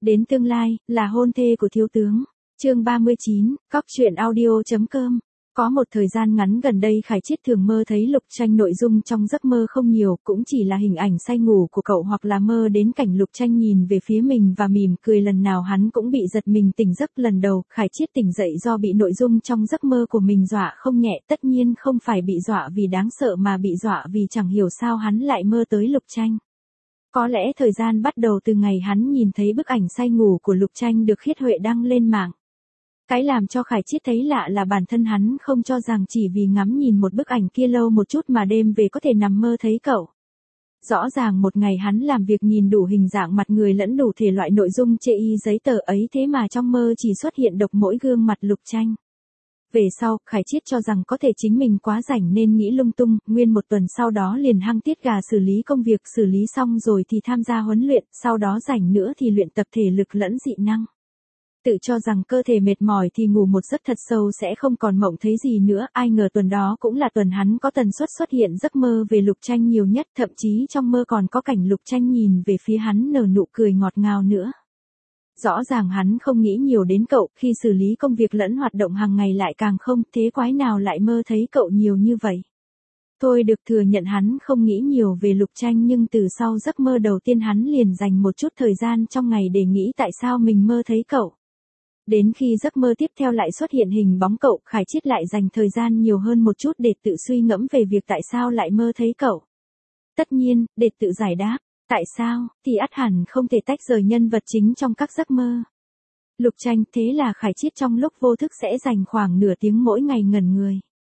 Đến tương lai, là hôn thê của thiếu tướng. Chương 39, Cóc truyện audio.com. Có một thời gian ngắn gần đây Khải Chiết thường mơ thấy Lục Tranh, nội dung trong giấc mơ không nhiều, cũng chỉ là hình ảnh say ngủ của cậu hoặc là mơ đến cảnh Lục Tranh nhìn về phía mình và mỉm cười. Lần nào hắn cũng bị giật mình tỉnh giấc. Lần đầu Khải Chiết tỉnh dậy do bị nội dung trong giấc mơ của mình dọa không nhẹ, tất nhiên không phải bị dọa vì đáng sợ mà bị dọa vì chẳng hiểu sao hắn lại mơ tới Lục Tranh. Có lẽ thời gian bắt đầu từ ngày hắn nhìn thấy bức ảnh say ngủ của Lục Tranh được Khiết Huệ đăng lên mạng. Cái làm cho Khải Chiết thấy lạ là bản thân hắn không cho rằng chỉ vì ngắm nhìn một bức ảnh kia lâu một chút mà đêm về có thể nằm mơ thấy cậu. Rõ ràng một ngày hắn làm việc nhìn đủ hình dạng mặt người lẫn đủ thể loại nội dung chê y giấy tờ ấy, thế mà trong mơ chỉ xuất hiện độc mỗi gương mặt Lục Tranh. Về sau, Khải Chiết cho rằng có thể chính mình quá rảnh nên nghĩ lung tung, nguyên một tuần sau đó liền hăng tiết gà xử lý công việc, xử lý xong rồi thì tham gia huấn luyện, sau đó rảnh nữa thì luyện tập thể lực lẫn dị năng. Tự cho rằng cơ thể mệt mỏi thì ngủ một giấc thật sâu sẽ không còn mộng thấy gì nữa, ai ngờ tuần đó cũng là tuần hắn có tần suất xuất hiện giấc mơ về Lục Tranh nhiều nhất, thậm chí trong mơ còn có cảnh Lục Tranh nhìn về phía hắn nở nụ cười ngọt ngào nữa. Rõ ràng hắn không nghĩ nhiều đến cậu, khi xử lý công việc lẫn hoạt động hàng ngày lại càng không, thế quái nào lại mơ thấy cậu nhiều như vậy. Thôi được thừa nhận hắn không nghĩ nhiều về Lục Tranh, nhưng từ sau giấc mơ đầu tiên hắn liền dành một chút thời gian trong ngày để nghĩ tại sao mình mơ thấy cậu. Đến khi giấc mơ tiếp theo lại xuất hiện hình bóng cậu, Khải Chiết lại dành thời gian nhiều hơn một chút để tự suy ngẫm về việc tại sao lại mơ thấy cậu. Tất nhiên, để tự giải đáp, tại sao, thì ắt hẳn không thể tách rời nhân vật chính trong các giấc mơ. Lục Tranh, thế là Khải Chiết trong lúc vô thức sẽ dành khoảng nửa tiếng mỗi ngày ngẩn người.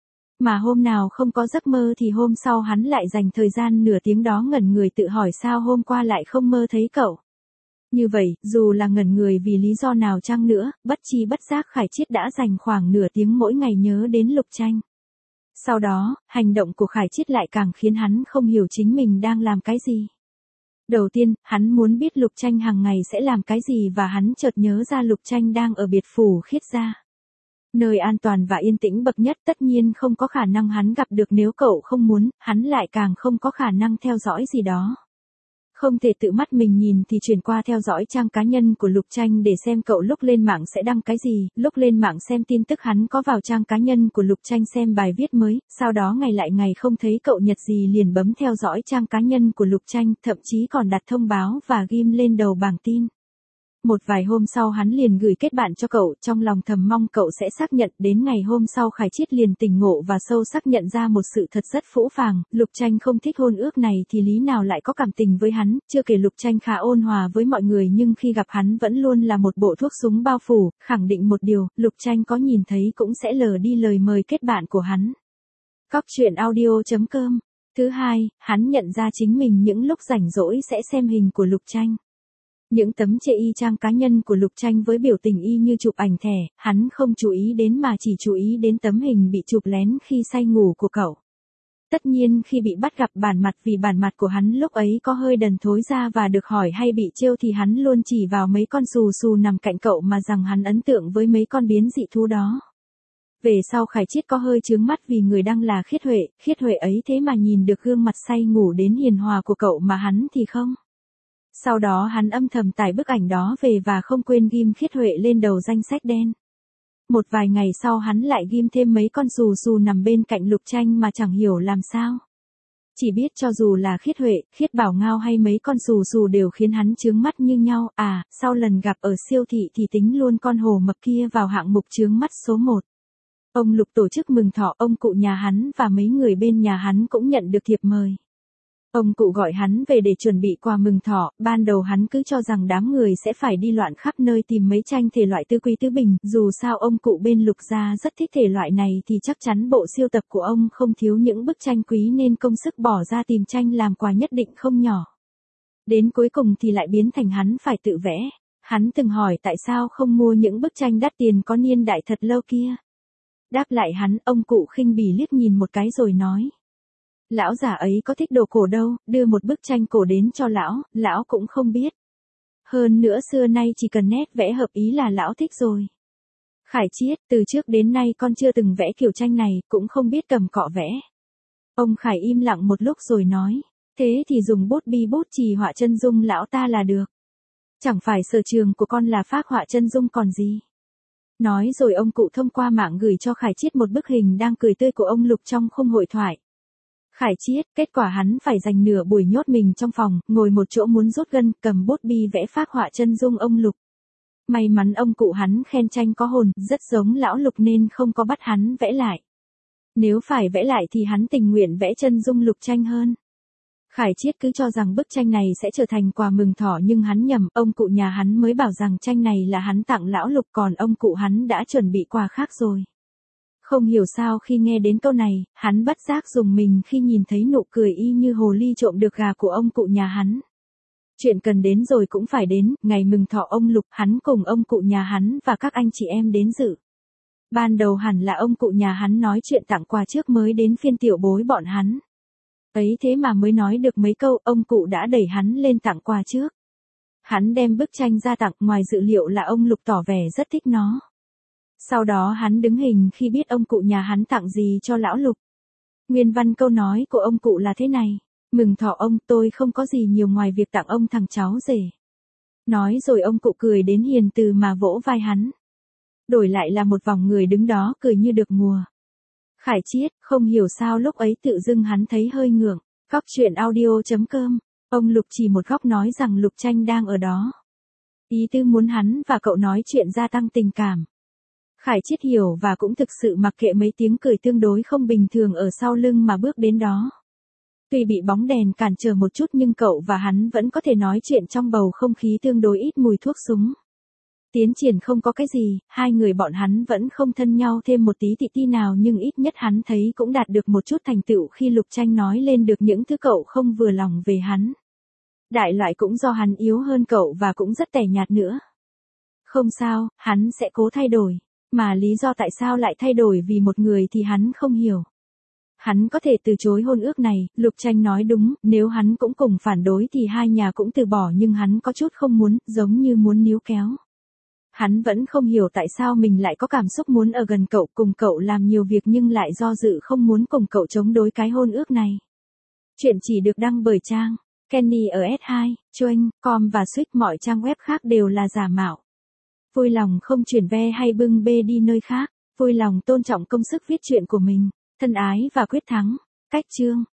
Mà hôm nào không có giấc mơ thì hôm sau hắn lại dành thời gian nửa tiếng đó ngẩn người tự hỏi sao hôm qua lại không mơ thấy cậu. Như vậy, dù là ngẩn người vì lý do nào chăng nữa, bất chi bất giác Khải Chiết đã dành khoảng nửa tiếng mỗi ngày nhớ đến Lục Tranh. Sau đó, hành động của Khải Chiết lại càng khiến hắn không hiểu chính mình đang làm cái gì. Đầu tiên, hắn muốn biết Lục Tranh hàng ngày sẽ làm cái gì và hắn chợt nhớ ra Lục Tranh đang ở biệt phủ Khiết gia. Nơi an toàn và yên tĩnh bậc nhất, tất nhiên không có khả năng hắn gặp được, nếu cậu không muốn, hắn lại càng không có khả năng theo dõi gì đó. Không thể tự mắt mình nhìn thì chuyển qua theo dõi trang cá nhân của Lục Tranh để xem cậu lúc lên mạng sẽ đăng cái gì, lúc lên mạng xem tin tức hắn có vào trang cá nhân của Lục Tranh xem bài viết mới, sau đó ngày lại ngày không thấy cậu nhật gì liền bấm theo dõi trang cá nhân của Lục Tranh, thậm chí còn đặt thông báo và ghim lên đầu bảng tin. Một vài hôm sau hắn liền gửi kết bạn cho cậu, trong lòng thầm mong cậu sẽ xác nhận. Đến ngày hôm sau Khải Chiết liền tỉnh ngộ và sâu sắc nhận ra một sự thật rất phũ phàng, Lục Tranh không thích hôn ước này thì lý nào lại có cảm tình với hắn, chưa kể Lục Tranh khá ôn hòa với mọi người nhưng khi gặp hắn vẫn luôn là một bộ thuốc súng bao phủ, khẳng định một điều, Lục Tranh có nhìn thấy cũng sẽ lờ đi lời mời kết bạn của hắn. Cóc truyện audio.com. Thứ hai, hắn nhận ra chính mình những lúc rảnh rỗi sẽ xem hình của Lục Tranh. Những tấm chê y trang cá nhân của Lục Tranh với biểu tình y như chụp ảnh thẻ, hắn không chú ý đến mà chỉ chú ý đến tấm hình bị chụp lén khi say ngủ của cậu. Tất nhiên khi bị bắt gặp bản mặt, vì bản mặt của hắn lúc ấy có hơi đần thối ra và được hỏi hay bị trêu thì hắn luôn chỉ vào mấy con xù xù nằm cạnh cậu mà rằng hắn ấn tượng với mấy con biến dị thú đó. Về sau Khải Chiết có hơi chướng mắt vì người đăng là Khiết Huệ ấy thế mà nhìn được gương mặt say ngủ đến hiền hòa của cậu mà hắn thì không. Sau đó hắn âm thầm tải bức ảnh đó về và không quên ghim Khiết Huệ lên đầu danh sách đen. Một vài ngày sau hắn lại ghim thêm mấy con xù xù nằm bên cạnh Lục Tranh mà chẳng hiểu làm sao. Chỉ biết cho dù là Khiết Huệ, Khiết Bảo Ngao hay mấy con xù xù đều khiến hắn chướng mắt như nhau. Sau lần gặp ở siêu thị thì tính luôn con hổ mập kia vào hạng mục chướng mắt số 1. Ông Lục tổ chức mừng thọ, ông cụ nhà hắn và mấy người bên nhà hắn cũng nhận được thiệp mời. Ông cụ gọi hắn về để chuẩn bị quà mừng thọ, ban đầu hắn cứ cho rằng đám người sẽ phải đi loạn khắp nơi tìm mấy tranh thể loại tứ quý tứ bình, dù sao ông cụ bên Lục gia rất thích thể loại này thì chắc chắn bộ siêu tập của ông không thiếu những bức tranh quý nên công sức bỏ ra tìm tranh làm quà nhất định không nhỏ. Đến cuối cùng thì lại biến thành hắn phải tự vẽ. Hắn từng hỏi tại sao không mua những bức tranh đắt tiền có niên đại thật lâu kia. Đáp lại hắn, ông cụ khinh bỉ liếc nhìn một cái rồi nói. Lão già ấy có thích đồ cổ đâu, đưa một bức tranh cổ đến cho lão cũng không biết. Hơn nữa xưa nay chỉ cần nét vẽ hợp ý là lão thích rồi. Khải Chiết, từ trước đến nay con chưa từng vẽ kiểu tranh này, cũng không biết cầm cọ vẽ. Ông Khải im lặng một lúc rồi nói, thế thì dùng bút bi bút chì họa chân dung lão ta là được. Chẳng phải sở trường của con là phác họa chân dung còn gì. Nói rồi ông cụ thông qua mạng gửi cho Khải Chiết một bức hình đang cười tươi của ông Lục trong khung hội thoại. Khải Chiết, kết quả hắn phải dành nửa buổi nhốt mình trong phòng, ngồi một chỗ muốn rút gân, cầm bút bi vẽ phác họa chân dung ông Lục. May mắn ông cụ hắn khen tranh có hồn, rất giống lão Lục nên không có bắt hắn vẽ lại. Nếu phải vẽ lại thì hắn tình nguyện vẽ chân dung Lục Tranh hơn. Khải Chiết cứ cho rằng bức tranh này sẽ trở thành quà mừng thọ nhưng hắn nhầm, ông cụ nhà hắn mới bảo rằng tranh này là hắn tặng lão Lục còn ông cụ hắn đã chuẩn bị quà khác rồi. Không hiểu sao khi nghe đến câu này, hắn bất giác rùng mình khi nhìn thấy nụ cười y như hồ ly trộm được gà của ông cụ nhà hắn. Chuyện cần đến rồi cũng phải đến, ngày mừng thọ ông Lục, hắn cùng ông cụ nhà hắn và các anh chị em đến dự. Ban đầu hẳn là ông cụ nhà hắn nói chuyện tặng quà trước mới đến phiên tiểu bối bọn hắn. Ấy thế mà mới nói được mấy câu, ông cụ đã đẩy hắn lên tặng quà trước. Hắn đem bức tranh ra tặng, ngoài dự liệu là ông Lục tỏ vẻ rất thích nó. Sau đó hắn đứng hình khi biết ông cụ nhà hắn tặng gì cho lão Lục. Nguyên văn câu nói của ông cụ là thế này: mừng thọ ông, tôi không có gì nhiều ngoài việc tặng ông thằng cháu rể. Nói rồi ông cụ cười đến hiền từ mà vỗ vai hắn. Đổi lại là một vòng người đứng đó cười như được mùa. Khải Chiết, không hiểu sao lúc ấy tự dưng hắn thấy hơi ngượng. Cóc truyện audio.com, ông Lục chỉ một góc nói rằng Lục Tranh đang ở đó. Ý tư muốn hắn và cậu nói chuyện gia tăng tình cảm. Khải Chiết hiểu và cũng thực sự mặc kệ mấy tiếng cười tương đối không bình thường ở sau lưng mà bước đến đó. Tuy bị bóng đèn cản trở một chút nhưng cậu và hắn vẫn có thể nói chuyện trong bầu không khí tương đối ít mùi thuốc súng. Tiến triển không có cái gì, hai người bọn hắn vẫn không thân nhau thêm một tí tị ti nào nhưng ít nhất hắn thấy cũng đạt được một chút thành tựu khi Lục Tranh nói lên được những thứ cậu không vừa lòng về hắn. Đại loại cũng do hắn yếu hơn cậu và cũng rất tẻ nhạt nữa. Không sao, hắn sẽ cố thay đổi. Mà lý do tại sao lại thay đổi vì một người thì hắn không hiểu. Hắn có thể từ chối hôn ước này, Lục Tranh nói đúng, nếu hắn cũng cùng phản đối thì hai nhà cũng từ bỏ nhưng hắn có chút không muốn, giống như muốn níu kéo. Hắn vẫn không hiểu tại sao mình lại có cảm xúc muốn ở gần cậu cùng cậu làm nhiều việc nhưng lại do dự không muốn cùng cậu chống đối cái hôn ước này. Chuyện chỉ được đăng bởi trang Kenny ở S2, Choeng.com và Switch, mọi trang web khác đều là giả mạo. Vui lòng không chuyển ve hay bưng bê đi nơi khác, vui lòng tôn trọng công sức viết truyện của mình. Thân ái và quyết thắng. Cách chương